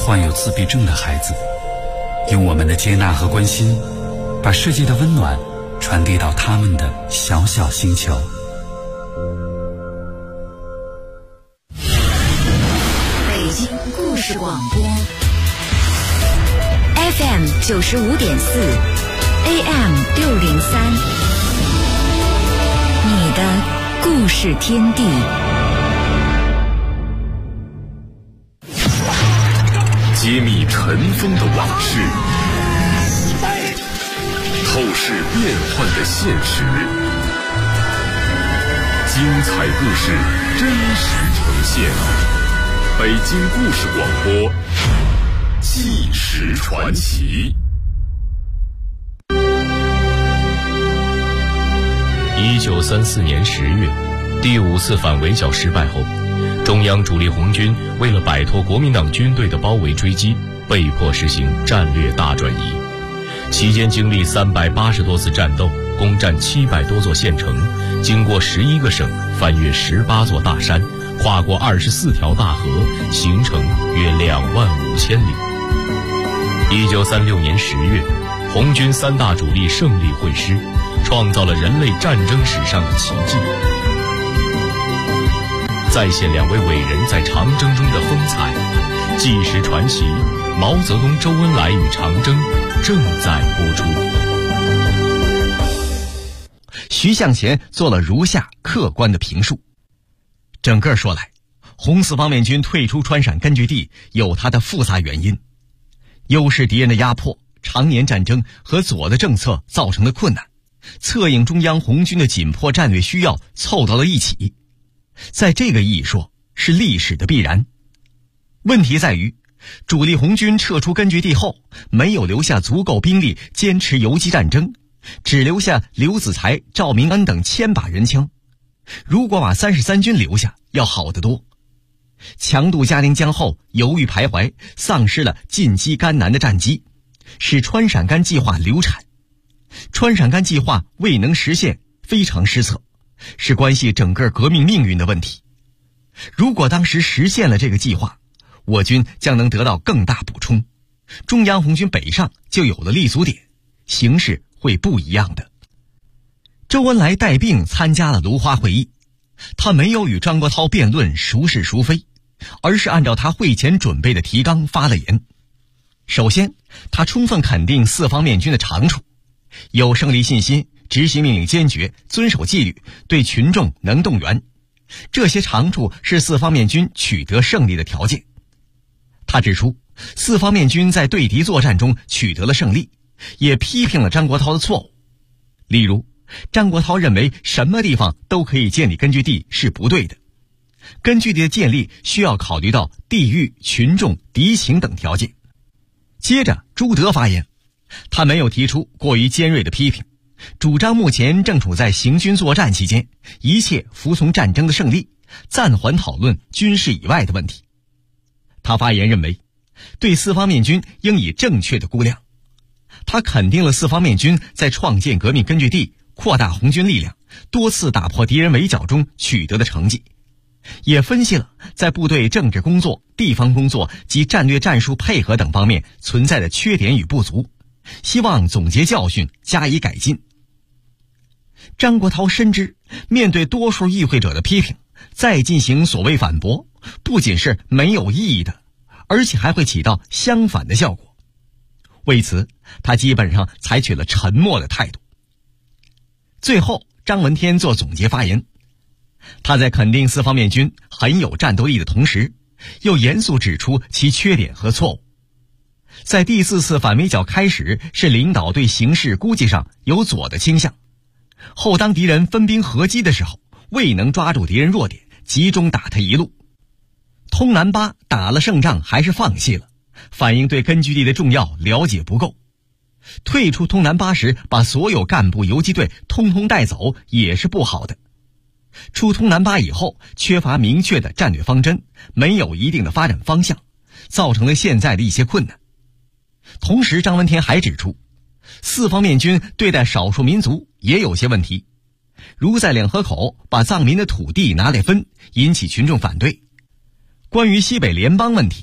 患有自闭症的孩子，用我们的接纳和关心，把世界的温暖传递到他们的小小星球。 北京故事广播 FM 95.4 AM 603，你的故事天地。 揭秘尘封的往事，透视变幻的现实，精彩故事真实呈现。北京故事广播，纪实传奇。 1934年10月，第5次反围剿失败后，中央主力红军为了摆脱国民党军队的包围追击，被迫实行战略大转移。期间经历380多次战斗，攻占700多座县城，经过11个省，翻越18座大山，跨过24条大河，行程约25000里。1936年10月，红军3大主力胜利会师，创造了人类战争史上的奇迹。再现2位伟人在长征中的风采，纪实传奇毛泽东、周恩来与长征正在播出。 徐向前做了如下客观的评述。整个说来，红四方面军退出川陕根据地有它的复杂原因，优势敌人的压迫、常年战争和左的政策造成的困难，策应中央红军的紧迫战略需要凑到了一起，在这个意义说是历史的必然。问题在于主力红军撤出根据地后，没有留下足够兵力坚持游击战争，只留下刘子才、赵明恩等1000把人枪。如果把33军留下，要好得多。强渡嘉陵江后犹豫徘徊，丧失了进击甘南的战机，使川陕甘计划流产。川陕甘计划未能实现，非常失策，是关系整个革命命运的问题。如果当时实现了这个计划，我军将能得到更大补充，中央红军北上就有了立足点，形势会不一样的。周恩来带病参加了芦花会议，他没有与张国焘辩论孰是孰非，而是按照他会前准备的提纲发了言。首先，他充分肯定四方面军的长处，有胜利信心，执行命令坚决，遵守纪律，对群众能动员，这些长处是四方面军取得胜利的条件。他指出，四方面军在对敌作战中取得了胜利，也批评了张国焘的错误。例如，张国焘认为什么地方都可以建立根据地是不对的，根据地的建立需要考虑到地域、群众、敌情等条件。接着朱德发言，他没有提出过于尖锐的批评，主张目前正处在行军作战期间，一切服从战争的胜利，暂缓讨论军事以外的问题。他发言认为，对四方面军应以正确的估量。他肯定了四方面军在创建革命根据地、扩大红军力量、多次打破敌人围剿中取得的成绩，也分析了在部队政治工作、地方工作及战略战术配合等方面存在的缺点与不足，希望总结教训，加以改进。张国焘深知，面对多数与会者的批评，再进行所谓反驳，不仅是没有意义的，而且还会起到相反的效果。为此，他基本上采取了沉默的态度。最后，张闻天做总结发言，他在肯定四方面军很有战斗力的同时，又严肃指出其缺点和错误。在第4次反围剿开始是领导对形势估计上有左的倾向，后当敌人分兵合击的时候，未能抓住敌人弱点，集中打他一路。通南巴打了胜仗还是放弃了，反映对根据地的重要了解不够。退出通南巴时把所有干部游击队通通带走也是不好的。出通南巴以后缺乏明确的战略方针，没有一定的发展方向，造成了现在的一些困难。同时张闻天还指出，四方面军对待少数民族也有些问题，如在两河口把藏民的土地拿来分，引起群众反对。关于西北联邦问题，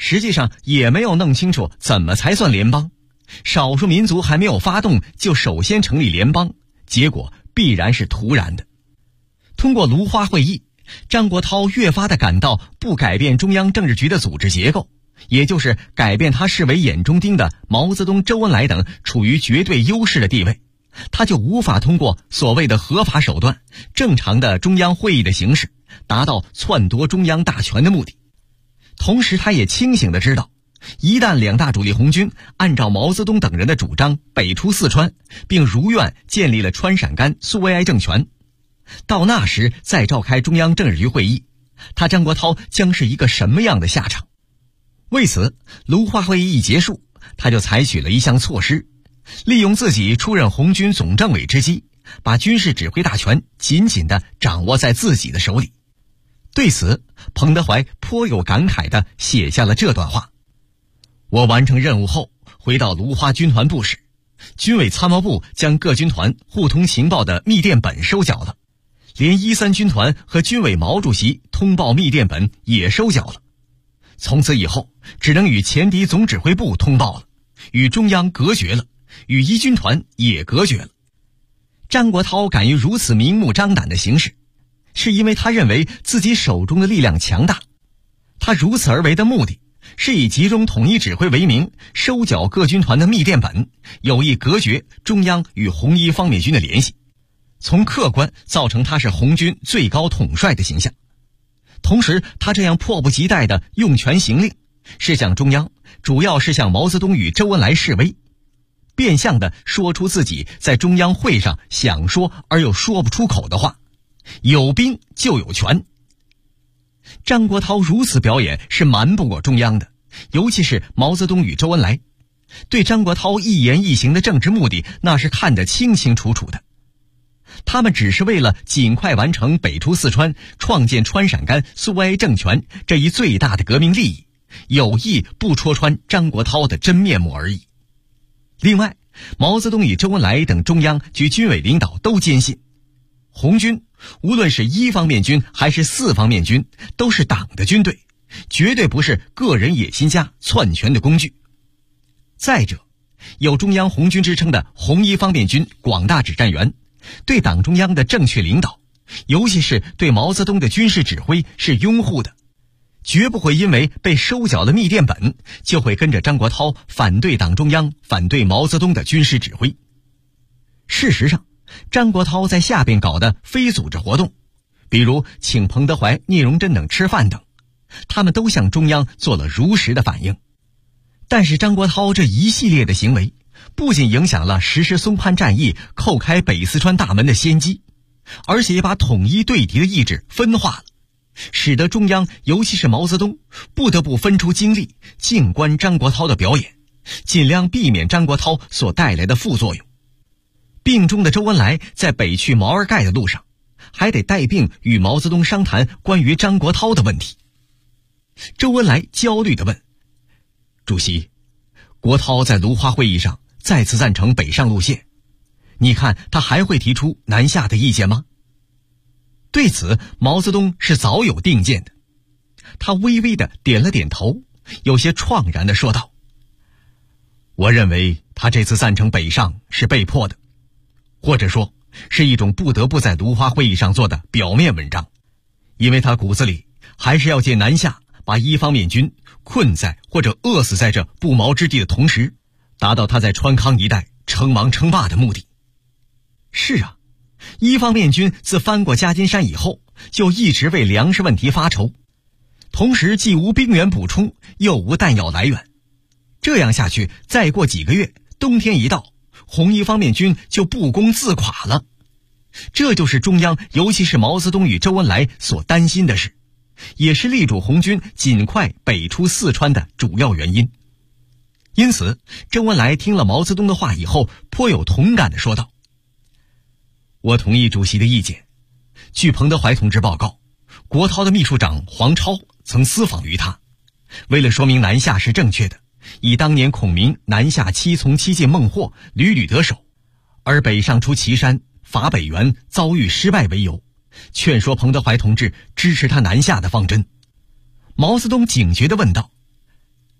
实际上也没有弄清楚怎么才算联邦。少数民族还没有发动就首先成立联邦，结果必然是徒然的。通过芦花会议，张国焘越发地感到不改变中央政治局的组织结构，也就是改变他视为眼中钉的毛泽东、周恩来等处于绝对优势的地位，他就无法通过所谓的合法手段、正常的中央会议的形式达到篡夺中央大权的目的。同时他也清醒地知道，一旦两大主力红军按照毛泽东等人的主张北出四川，并如愿建立了川陕甘苏维埃政权，到那时再召开中央政治局会议，他张国焘将是一个什么样的下场？为此，芦花会议一结束，他就采取了一项措施，利用自己出任红军总政委之机，把军事指挥大权紧紧地掌握在自己的手里。对此，彭德怀颇有感慨地写下了这段话：我完成任务后，回到芦花军团部时，军委参谋部将各军团互通情报的密电本收缴了，连1、3军团和军委毛主席通报密电本也收缴了。从此以后，只能与前敌总指挥部通报了，与中央隔绝了，与一军团也隔绝了。张国焘敢于如此明目张胆的行事，是因为他认为自己手中的力量强大。他如此而为的目的，是以集中统一指挥为名，收缴各军团的密电本，有意隔绝中央与红一方面军的联系，从客观造成他是红军最高统帅的形象。同时，他这样迫不及待地用权行令，是向中央，主要是向毛泽东与周恩来示威，变相地说出自己在中央会上想说而又说不出口的话：有兵就有权。张国焘如此表演是瞒不过中央的，尤其是毛泽东与周恩来，对张国焘一言一行的政治目的那是看得清清楚楚的。他们只是为了尽快完成北出四川、创建川陕甘苏维埃政权这一最大的革命利益，有意不戳穿张国焘的真面目而已。另外，毛泽东与周恩来等中央及军委领导都坚信，红军无论是一方面军还是四方面军，都是党的军队，绝对不是个人野心家篡权的工具。再者，有中央红军之称的红一方面军广大指战员，对党中央的正确领导，尤其是对毛泽东的军事指挥是拥护的，绝不会因为被收缴了密电本，就会跟着张国焘反对党中央、反对毛泽东的军事指挥。事实上，张国焘在下边搞的非组织活动，比如请彭德怀、聂荣臻等吃饭等，他们都向中央做了如实的反应。但是张国焘这一系列的行为，不仅影响了实施松潘战役、叩开北四川大门的先机，而且也把统一对敌的意志分化了，使得中央尤其是毛泽东不得不分出精力静观张国焘的表演，尽量避免张国焘所带来的副作用。病中的周恩来在北去毛尔盖的路上，还得带病与毛泽东商谈关于张国焘的问题。周恩来焦虑地问：主席，国焘在芦花会议上再次赞成北上路线，你看他还会提出南下的意见吗？对此，毛泽东是早有定见的，他微微地点了点头，有些怆然地说道：我认为他这次赞成北上是被迫的，或者说是一种不得不在芦花会议上做的表面文章，因为他骨子里还是要借南下把一方面军困在或者饿死在这不毛之地的同时，达到他在川康一带称王称霸的目的。是啊，一方面军自翻过夹金山以后，就一直为粮食问题发愁，同时既无兵源补充，又无弹药来源。这样下去，再过几个月，冬天一到，红一方面军就不攻自垮了。这就是中央，尤其是毛泽东与周恩来所担心的事，也是力主红军尽快北出四川的主要原因。因此，周恩来听了毛泽东的话以后，颇有同感地说道：我同意主席的意见。据彭德怀同志报告，国焘的秘书长黄超曾私访于他，为了说明南下是正确的，以当年孔明南下7从7进孟获屡屡得手，而北上出岐山、伐北原遭遇失败为由，劝说彭德怀同志支持他南下的方针。毛泽东警觉地问道：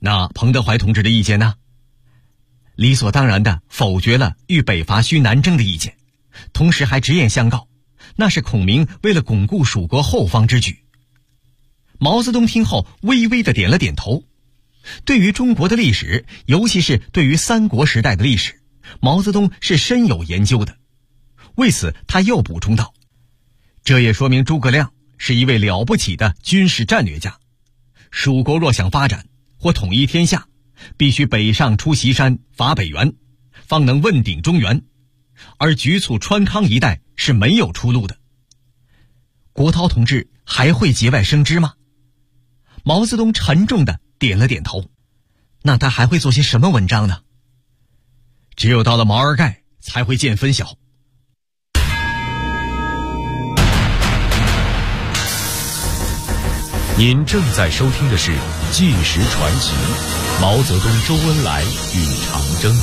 那彭德怀同志的意见呢？理所当然地否决了豫北伐需南征的意见，同时还直言相告，那是孔明为了巩固蜀国后方之举。毛泽东听后微微地点了点头。对于中国的历史，尤其是对于三国时代的历史，毛泽东是深有研究的。为此他又补充道，这也说明诸葛亮是一位了不起的军事战略家。蜀国若想发展或统一天下，必须北上出祁山伐北元，方能问鼎中原，而局促川康一带是没有出路的。国焘同志还会节外生枝吗？毛泽东沉重地点了点头。那他还会做些什么文章呢？只有到了毛尔盖才会见分晓。 您正在收听的是《纪实传奇》，毛泽东、周恩来与长征。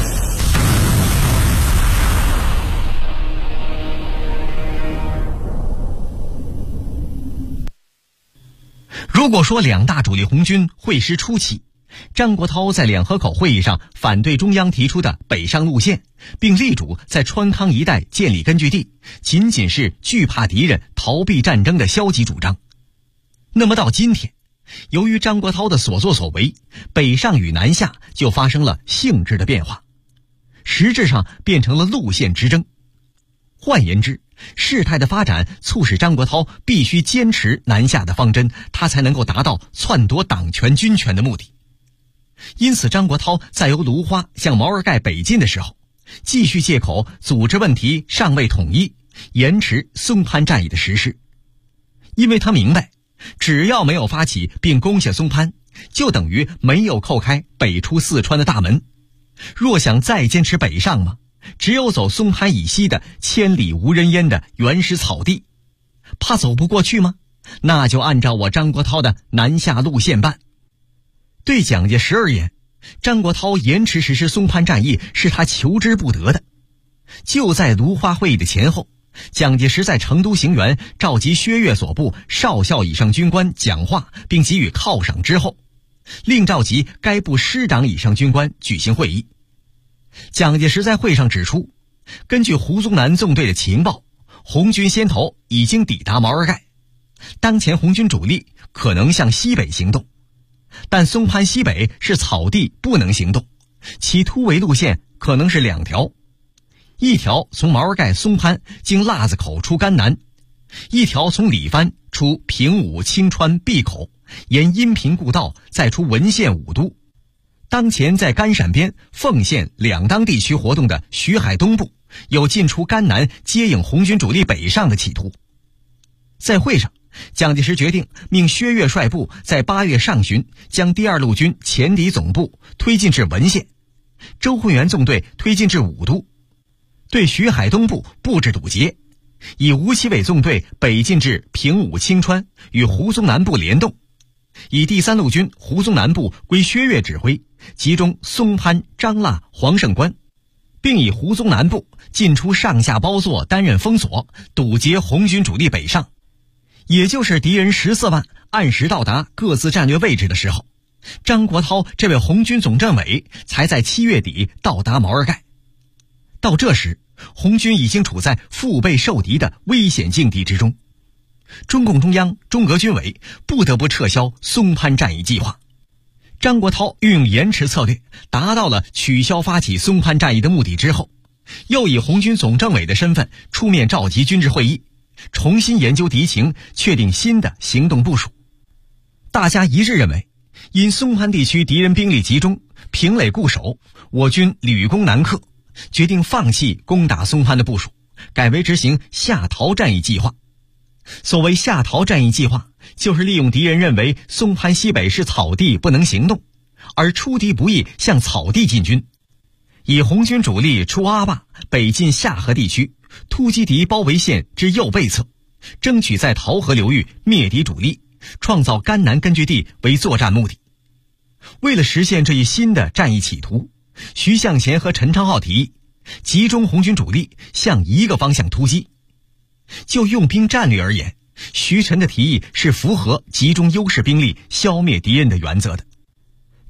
如果说两大主力红军会师初期，张国焘在两河口会议上反对中央提出的北上路线，并力主在川康一带建立根据地，仅仅是惧怕敌人、逃避战争的消极主张。那么到今天，由于张国焘的所作所为，北上与南下就发生了性质的变化，实质上变成了路线之争。换言之，事态的发展促使张国焘必须坚持南下的方针，他才能够达到篡夺党权军权的目的。因此张国焘在由芦花向毛尔盖北进的时候，继续借口组织问题尚未统一，延迟松潘战役的实施。因为他明白，只要没有发起并攻下松潘，就等于没有扣开北出四川的大门。若想再坚持北上嘛，只有走松潘以西的千里无人烟的原始草地。怕走不过去吗？那就按照我张国焘的南下路线办。对蒋介石而言，张国焘延迟实施松潘战役是他求之不得的。就在芦花会议的前后，蒋介石在成都行辕召集薛岳所部少校以上军官讲话并给予犒赏之后，另召集该部师长以上军官举行会议。蒋介石在会上指出，根据胡宗南纵队的情报，红军先头已经抵达毛尔盖，当前红军主力可能向西北行动，但松潘西北是草地，不能行动，其突围路线可能是两条，一条从毛尔盖松潘经腊子口出甘南，一条从里番出平武清川闭口，沿阴平故道再出文县武都。当前在甘陕边凤县两当地区活动的徐海东部有进出甘南接应红军主力北上的企图。在会上，蒋介石决定命薛岳率部在8月上旬将第2路军前敌总部推进至文县，周浑元纵队推进至武都，对徐海东部布置堵截，以吴奇伟纵队北进至平武清川，与胡宗南部联动，以第3路军胡宗南部归薛岳指挥，集中松潘、张腊、黄胜关，并以胡宗南部进出上下包座担任封锁，堵截红军主力北上。也就是敌人14万按时到达各自战略位置的时候，张国焘这位红军总政委才在7月底到达毛尔盖。到这时，红军已经处在腹背受敌的危险境地之中，中共中央、中革军委不得不撤销松潘战役计划。张国焘运用延迟策略，达到了取消发起松潘战役的目的之后，又以红军总政委的身份出面召集军事会议，重新研究敌情，确定新的行动部署。大家一致认为，因松潘地区敌人兵力集中，平垒固守，我军屡攻难克，决定放弃攻打松潘的部署，改为执行下逃战役计划。所谓下逃战役计划，就是利用敌人认为松潘西北是草地不能行动，而出敌不意向草地进军，以红军主力出阿坝北进下河地区，突击敌包围线之右背侧，争取在桃河流域灭敌主力，创造甘南根据地为作战目的。为了实现这一新的战役企图，徐向前和陈昌浩提议集中红军主力向一个方向突击。就用兵战略而言，徐陈的提议是符合集中优势兵力消灭敌人的原则的。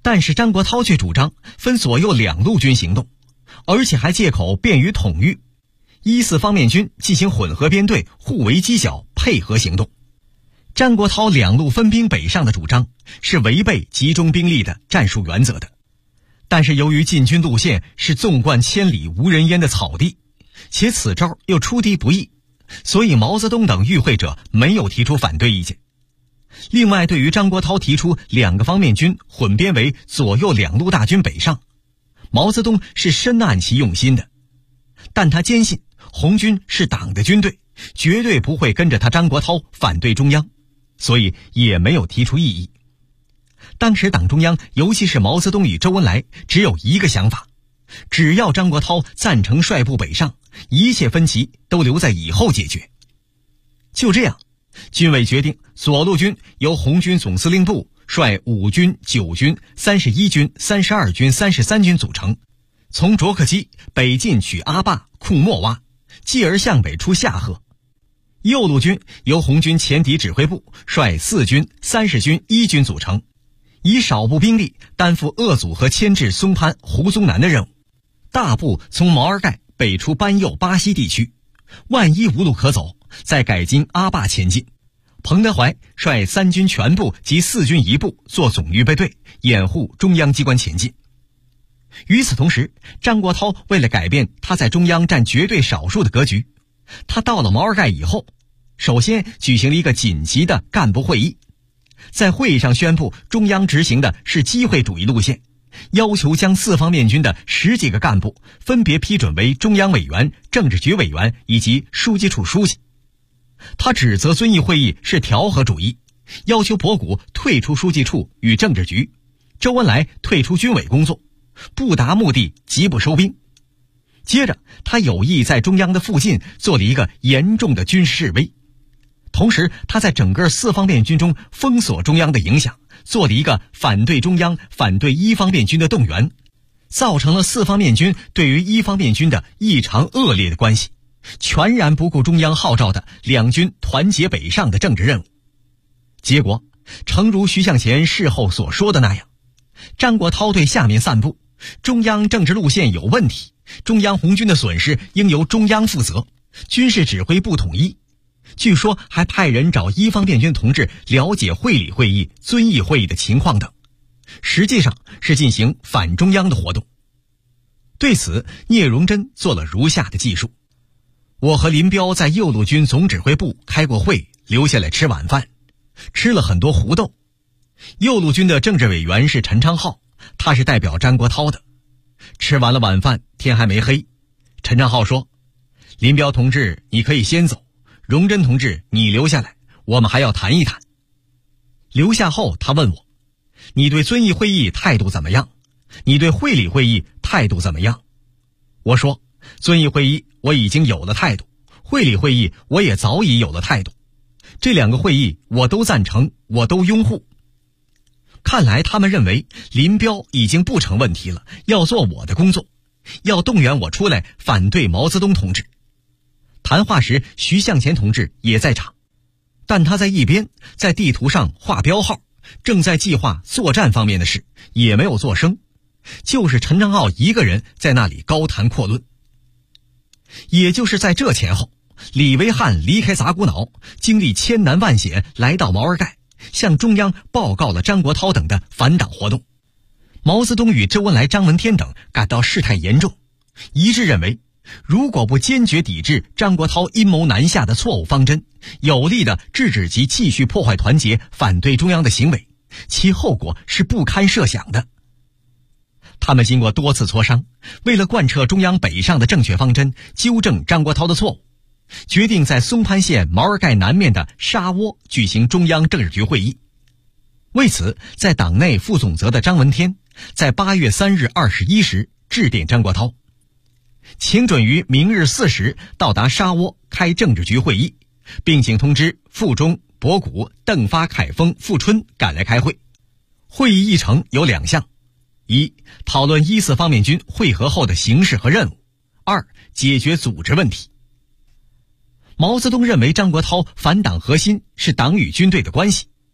但是张国焘却主张分左右两路军行动，而且还借口便于统御，1、4方面军进行混合编队，互为犄角，配合行动。张国焘两路分兵北上的主张是违背集中兵力的战术原则的，但是由于进军路线是纵贯千里无人烟的草地，且此招又出敌不意，所以毛泽东等与会者没有提出反对意见。另外，对于张国焘提出2个方面军混编为左右两路大军北上，毛泽东是深谙其用心的，但他坚信红军是党的军队，绝对不会跟着他张国焘反对中央，所以也没有提出异议。当时党中央，尤其是毛泽东与周恩来，只有一个想法，只要张国焘赞成率部北上，一切分歧都留在以后解决。就这样，军委决定左路军由红军总司令部率5军、9军、31军、32军、33军组成，从卓克基北进取阿坝、库莫洼，继而向北出夏河。右路军由红军前敌指挥部率4军、30军、1军组成，以少部兵力担负鄂组和牵制松潘、胡宗南的任务，大部从毛尔盖北出班右、巴西地区，万一无路可走，再改经阿坝前进。彭德怀率3军全部及4军一部做总预备队，掩护中央机关前进。与此同时，张国焘为了改变他在中央占绝对少数的格局，他到了毛尔盖以后，首先举行了一个紧急的干部会议，在会议上宣布中央执行的是机会主义路线，要求将4方面军的10几个干部分别批准为中央委员、政治局委员以及书记处书记。他指责遵义会议是调和主义，要求博古退出书记处与政治局，周恩来退出军委工作，不达目的即不收兵。接着，他有意在中央的附近做了一个严重的军事示威，同时他在整个4方面军中封锁中央的影响，做了一个反对中央、反对1方面军的动员，造成了4方面军对于1方面军的异常恶劣的关系，全然不顾中央号召的2军团结北上的政治任务。结果诚如徐向前事后所说的那样，张国焘对下面散布中央政治路线有问题，中央红军的损失应由中央负责，军事指挥不统一，据说还派人找1方面军同志了解会理会议、遵义会议的情况等，实际上是进行反中央的活动。对此，聂荣臻做了如下的记述：我和林彪在右路军总指挥部开过会，留下来吃晚饭，吃了很多胡豆。右路军的政治委员是陈昌浩，他是代表张国焘的。吃完了晚饭，天还没黑，陈昌浩说：林彪同志你可以先走，荣臻同志你留下来，我们还要谈一谈。留下后，他问我：你对遵义会议态度怎么样？你对会理会议态度怎么样？我说：遵义会议我已经有了态度，会理会议我也早已有了态度，这2个会议我都赞成，我都拥护。看来他们认为林彪已经不成问题了，要做我的工作，要动员我出来反对毛泽东同志。谈话时，徐向前同志也在场，但他在一边在地图上画标号，正在计划作战方面的事，也没有作声，就是陈昌浩一个人在那里高谈阔论。也就是在这前后，李维汉离开杂谷岛，经历千难万险来到毛尔盖，向中央报告了张国焘等的反党活动。毛泽东与周恩来、张闻天等感到事态严重，一致认为如果不坚决抵制张国焘阴谋南下的错误方针，有力的制止其继续破坏团结、反对中央的行为，其后果是不堪设想的。他们经过多次磋商，为了贯彻中央北上的正确方针，纠正张国焘的错误，决定在松潘县毛尔盖南面的沙窝举行中央政治局会议。为此，在党内负总责的张闻天在8月3日21时致电张国焘，请准于明日4时到达沙窝开政治局会议，并请通知傅忠、博古、邓发、凯丰、傅春赶来开会。会议议程有2项：一、讨论1、4方面军会合后的形势和任务；二、解决组织问题。毛泽东认为张国焘反党核心是党与军队的关系，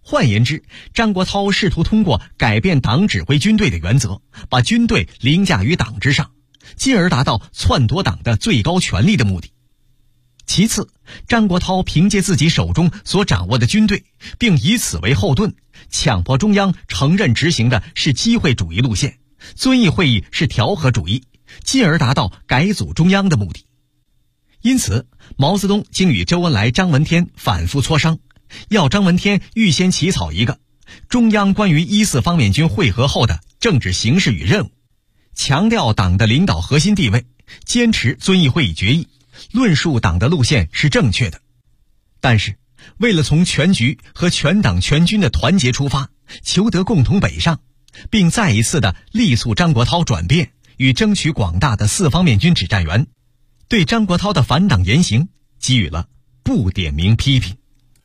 换言之，张国焘试图通过改变党指挥军队的原则，把军队凌驾于党之上，进而达到篡夺党的最高权力的目的。其次，张国焘凭借自己手中所掌握的军队，并以此为后盾，强迫中央承认执行的是机会主义路线，遵义会议是调和主义，进而达到改组中央的目的。因此，毛泽东经与周恩来、张闻天反复磋商，要张闻天预先起草一个中央关于14方面军会合后的政治形势与任务，强调党的领导核心地位，坚持遵义会议决议，论述党的路线是正确的。但是，为了从全局和全党全军的团结出发，求得共同北上，并再一次的力促张国焘转变与争取广大的4方面军指战员，对张国焘的反党言行给予了不点名批评。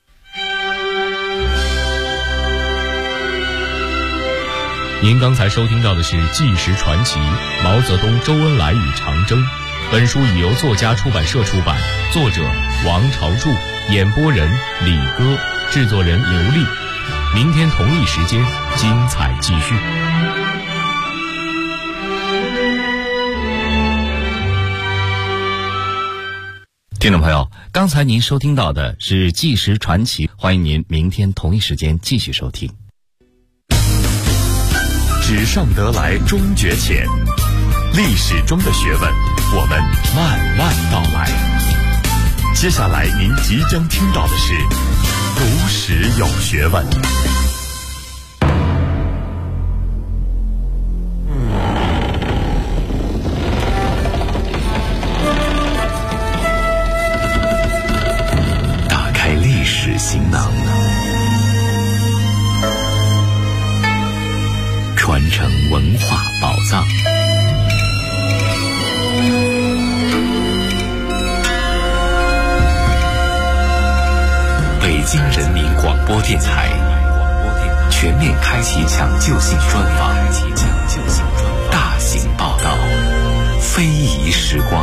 您刚才收听到的是《纪实传奇：毛泽东、周恩来与长征》。本书已由作家出版社出版，作者王朝柱，演播人李歌，制作人刘丽。明天同一时间，精彩继续。 听众朋友，刚才您收听到的是《纪实传奇》，欢迎您明天同一时间继续收听。 纸上得来终觉浅，历史中的学问，我们慢慢道来。接下来您即将听到的是读史有学问。 打开历史行囊，传承文化宝藏。北京人民广播电台全面开启抢救性专访，大型报道，非遗时光。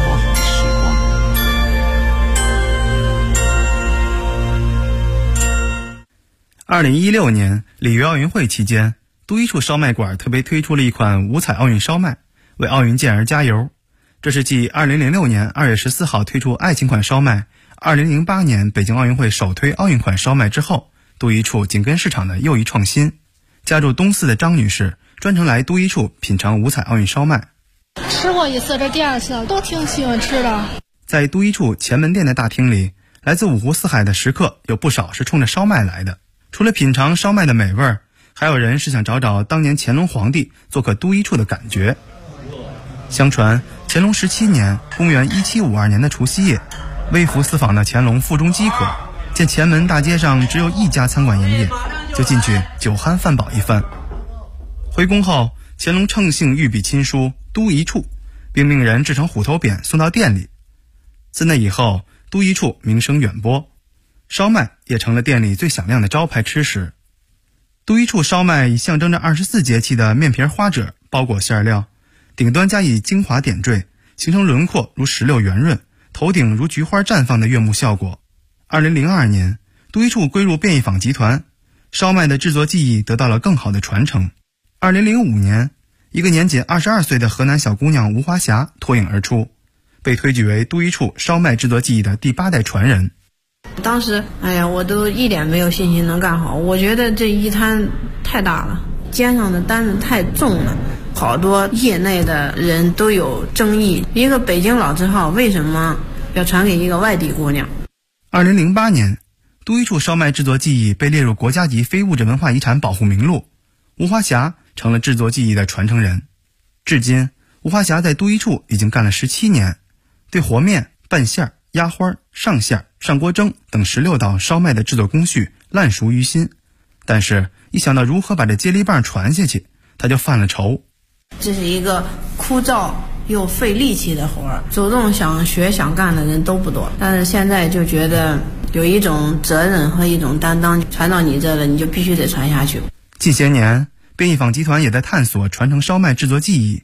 2016年里约奥运会期间，都一处烧麦馆特别推出了一款五彩奥运烧麦，为奥运健儿加油。这是继2006年2月14号推出爱情款烧麦，2008年北京奥运会首推奥运款烧麦之后，都一处紧跟市场的又一创新。家住东四的张女士专程来都一处品尝五彩奥运烧麦。 吃过一次，这第二次都挺喜欢吃的。 在都一处前门店的大厅里，来自五湖四海的食客有不少是冲着烧麦来的。除了品尝烧麦的美味，还有人是想找找当年乾隆皇帝做客都一处的感觉。相传乾隆17年公元1752年的除夕夜，微服私访的乾隆腹中饥渴，见前门大街上只有一家餐馆营业，就进去酒酣饭饱一番。回宫后，乾隆乘兴御笔亲书都一处，并命人制成虎头匾送到店里。自那以后，都一处名声远播，烧麦也成了店里最响亮的招牌吃食。都一处烧麦以象征着24节气的面皮花褶包裹馅料，顶端加以精华点缀，形成轮廓如石榴圆润，头顶如菊花绽放的悦目效果。2002年，都一处归入便宜坊集团，烧麦的制作技艺得到了更好的传承。2005年，一个年仅22岁的河南小姑娘吴华霞脱颖而出，被推举为都一处烧麦制作技艺的第8代传人。 当时我都一点没有信心能干好，我觉得这一摊太大了，肩上的担子太重了，好多业内的人都有争议，一个北京老字号为什么要传给一个外地姑娘。 2008年，都一处烧麦制作技艺被列入国家级非物质文化遗产保护名录，吴华霞成了制作技艺的传承人。至今，吴华霞在都一处已经干了17年，对和面、拌馅、压花、上馅、上锅蒸等16道烧麦的制作工序烂熟于心，但是一想到如何把这接力棒传下去，他就犯了愁。 这是一个枯燥又费力气的活儿，主动想学想干的人都不多，但是现在就觉得有一种责任和一种担当，传到你这了，你就必须得传下去。 近些年，便宜坊集团也在探索传承烧麦制作技艺。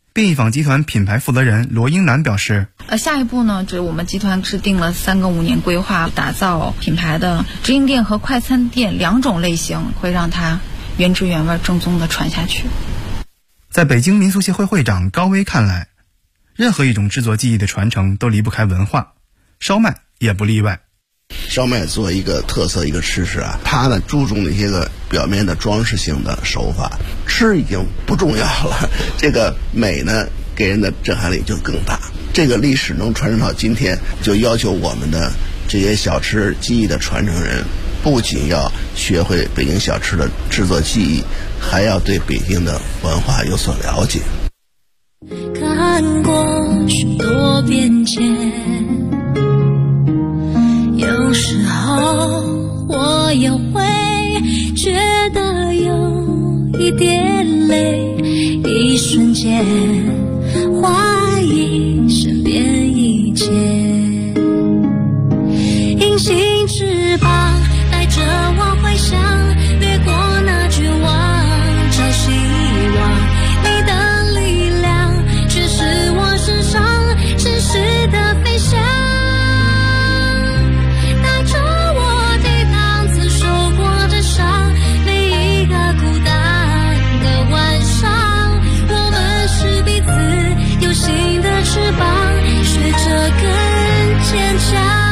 便益坊集团品牌负责人罗英楠表示， 下一步呢，就是我们集团制定了3个5年规划，打造品牌的直营店和快餐店2种类型，会让它原汁原味正宗的传下去。 在北京民俗协会会长高威看来，任何一种制作技艺的传承都离不开文化，烧麦也不例外。 烧麦作为一个特色一个吃食啊，它呢注重的一些个表面的装饰性的手法，吃已经不重要了，这个美呢给人的震撼力就更大。这个历史能传承到今天，就要求我们的这些小吃技艺的传承人，不仅要学会北京小吃的制作技艺，还要对北京的文化有所了解。 看过许多变迁，有时候我也会觉得有一点累，一瞬间怀疑身边一切，隐形翅膀带着我回想，掠过那绝望，找希望，你的力量却是我身上真实的飞翔，带着我抵挡曾受过的伤，每一个孤单的晚上，我们是彼此有新的翅膀，学着更坚强。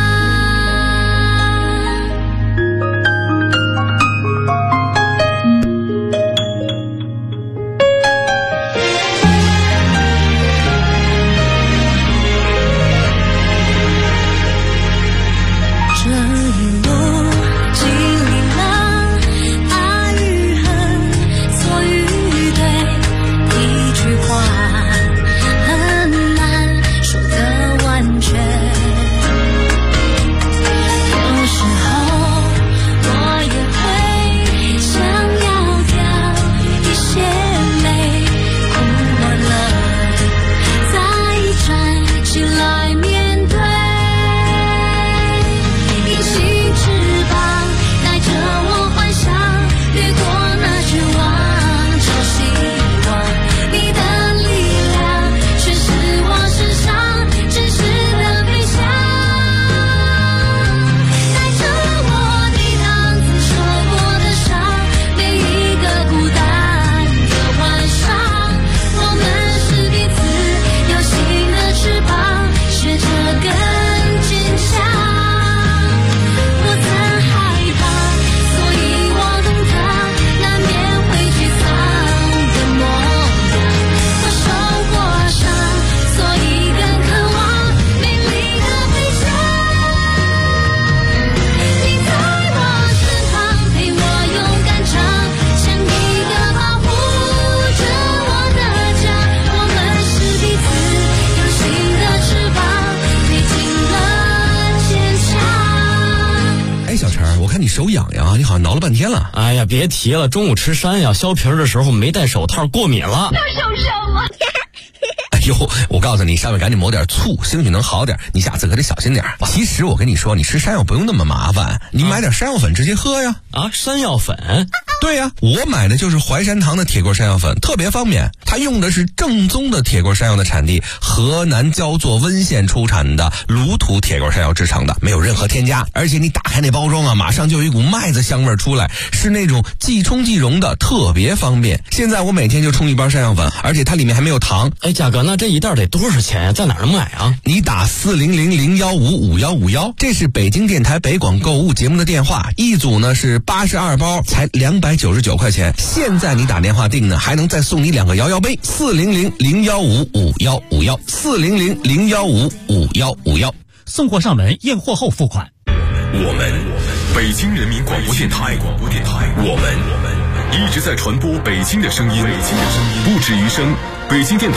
手痒痒啊，你好像挠了半天了。 哎呀，别提了，中午吃山药削皮的时候没戴手套，过敏了。 他受伤了。 哎呦，我告诉你，上面赶紧抹点醋，兴许能好点。你下次可得小心点。其实我跟你说，你吃山药不用那么麻烦，你买点山药粉直接喝呀。 啊，山药粉？ 对呀，我买的就是淮山堂的铁锅山药粉，特别方便。它用的是正宗的铁锅山药的产地河南焦作温县出产的卤土铁锅山药制成的，没有任何添加。而且你打开那包装啊，马上就有一股麦子香味出来，是那种即冲即溶的，特别方便。现在我每天就冲一包山药粉，而且它里面还没有糖。 哎，价格那这一袋得多少钱呀？在哪儿能买啊？ 你打400-015-5151，这是北京电台北广购物节目的电话，一组呢是82包，才299块钱。现在你打电话订呢，还能再送你2个摇摇杯。400-015-5151，400-015-5151， 送货上门，验货后付款。 我们北京人民广播电台，我们一直在传播北京的声音，不止于声。北京电台